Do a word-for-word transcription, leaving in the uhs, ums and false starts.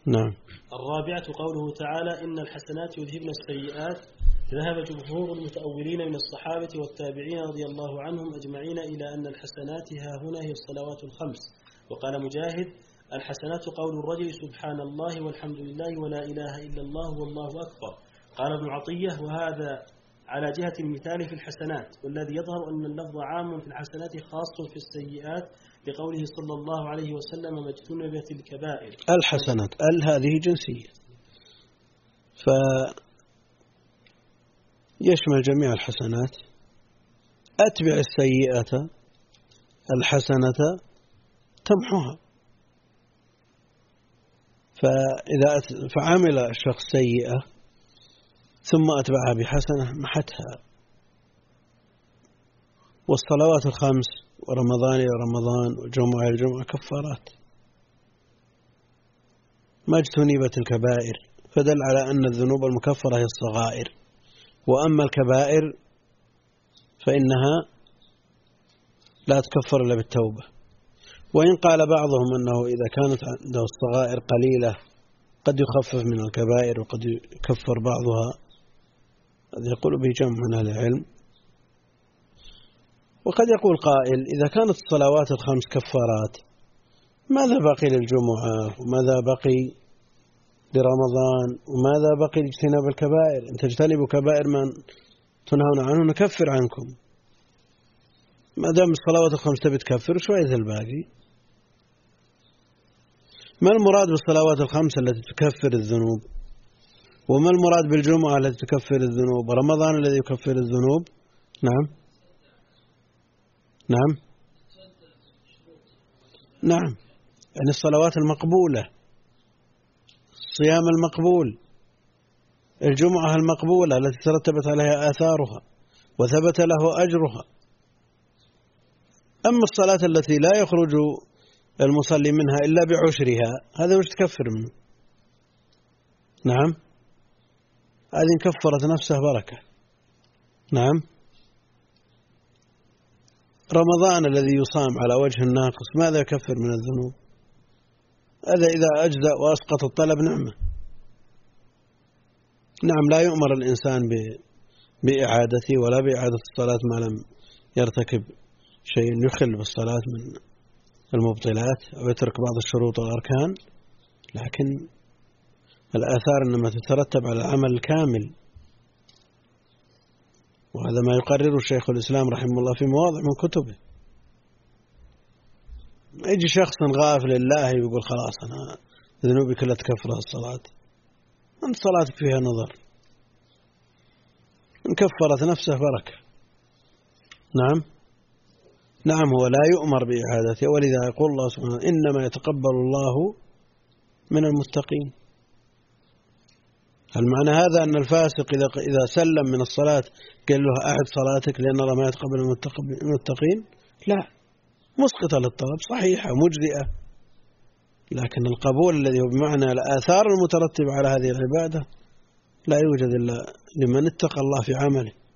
نعم. الرابعة قوله تعالى إن الحسنات يذهبن السيئات. ذهب جمهور المتأولين من الصحابة والتابعين رضي الله عنهم أجمعين إلى أن الحسنات ها هنا هي الصلوات الخمس. وقال مجاهد الحسنات قول الرجل سبحان الله والحمد لله ولا إله إلا الله والله أكبر. قال ابن عطية وهذا على جهة المثال في الحسنات، والذي يظهر أن اللفظ عام في الحسنات خاص في السيئات لقوله صلى الله عليه وسلم ما اجتنبت الكبائر. الحسنات ال هذه جنسية فيشمل جميع الحسنات. أتبع السيئة الحسنة تمحوها. فإذا فعمل الشخص سيئة ثم أتبعها بحسنة محتها. والصلوات الخمس ورمضان إلى رمضان والجمعة إلى الجمعة كفارات ما اجتنبت الكبائر، فدل على أن الذنوب المكفرة هي الصغائر، وأما الكبائر فإنها لا تكفر إلا بالتوبة. وإن قال بعضهم أنه إذا كانت عنده الصغائر قليلة قد يخفف من الكبائر وقد يكفر بعضها، هذا يقول به جمع من أهل العلم. وقد يقول قائل إذا كانت الصلوات الخمس كفارات ماذا بقي للجمعة وماذا بقي لرمضان وماذا بقي لاجتناب الكبائر؟ إن تجتنبوا كبائر ما تنهون عنه نكفر عنكم. ما دام الصلوات الخمس تبي تكفر شوية الباقي. ما المراد بالصلوات الخمس التي تكفر الذنوب؟ وما المراد بالجمعة التي تكفر الذنوب؟ ورمضان الذي يكفر الذنوب؟ نعم نعم نعم يعني الصلوات المقبولة، الصيام المقبول، الجمعة المقبولة التي ترتبت عليها آثارها وثبت له أجرها. أما الصلاة التي لا يخرج المصلي منها إلا بعشرها هذا مش تكفر منه. نعم هذه كفرت نفسه بركة. نعم. رمضان الذي يصام على وجه الناقص ماذا يكفر من الذنوب؟ هذا إذا أجزأ وأسقط الطلب نعمة. نعم لا يؤمر الإنسان بإعادته ولا بإعادة الصلاة ما لم يرتكب شيء يخل بالصلاة من المبطلات أو يترك بعض الشروط والأركان، لكن الآثار إنما تترتب على العمل الكامل. وهذا ما يقرره الشيخ الإسلام رحمه الله في مواضع من كتبه. يجي شخص غافل لله ويقول خلاص أنا ذنوبي كلها تكفرها الصلاة. أنت صلاتك فيها نظر، إن كفرت نفسه بركة. نعم نعم هو لا يؤمر بإعادته، ولذا يقول الله سبحانه إنما يتقبل الله من المتقين. هل معنى هذا أن الفاسق إذا إذا سلم من الصلاة قال له أعد صلاتك لأن الله ما يتقبل المتقين؟ لا، مسقطة للطلب صحيحة مجزئة، لكن القبول الذي هو بمعنى الآثار المترتبة على هذه العبادة لا يوجد إلا لمن اتقى الله في عمله.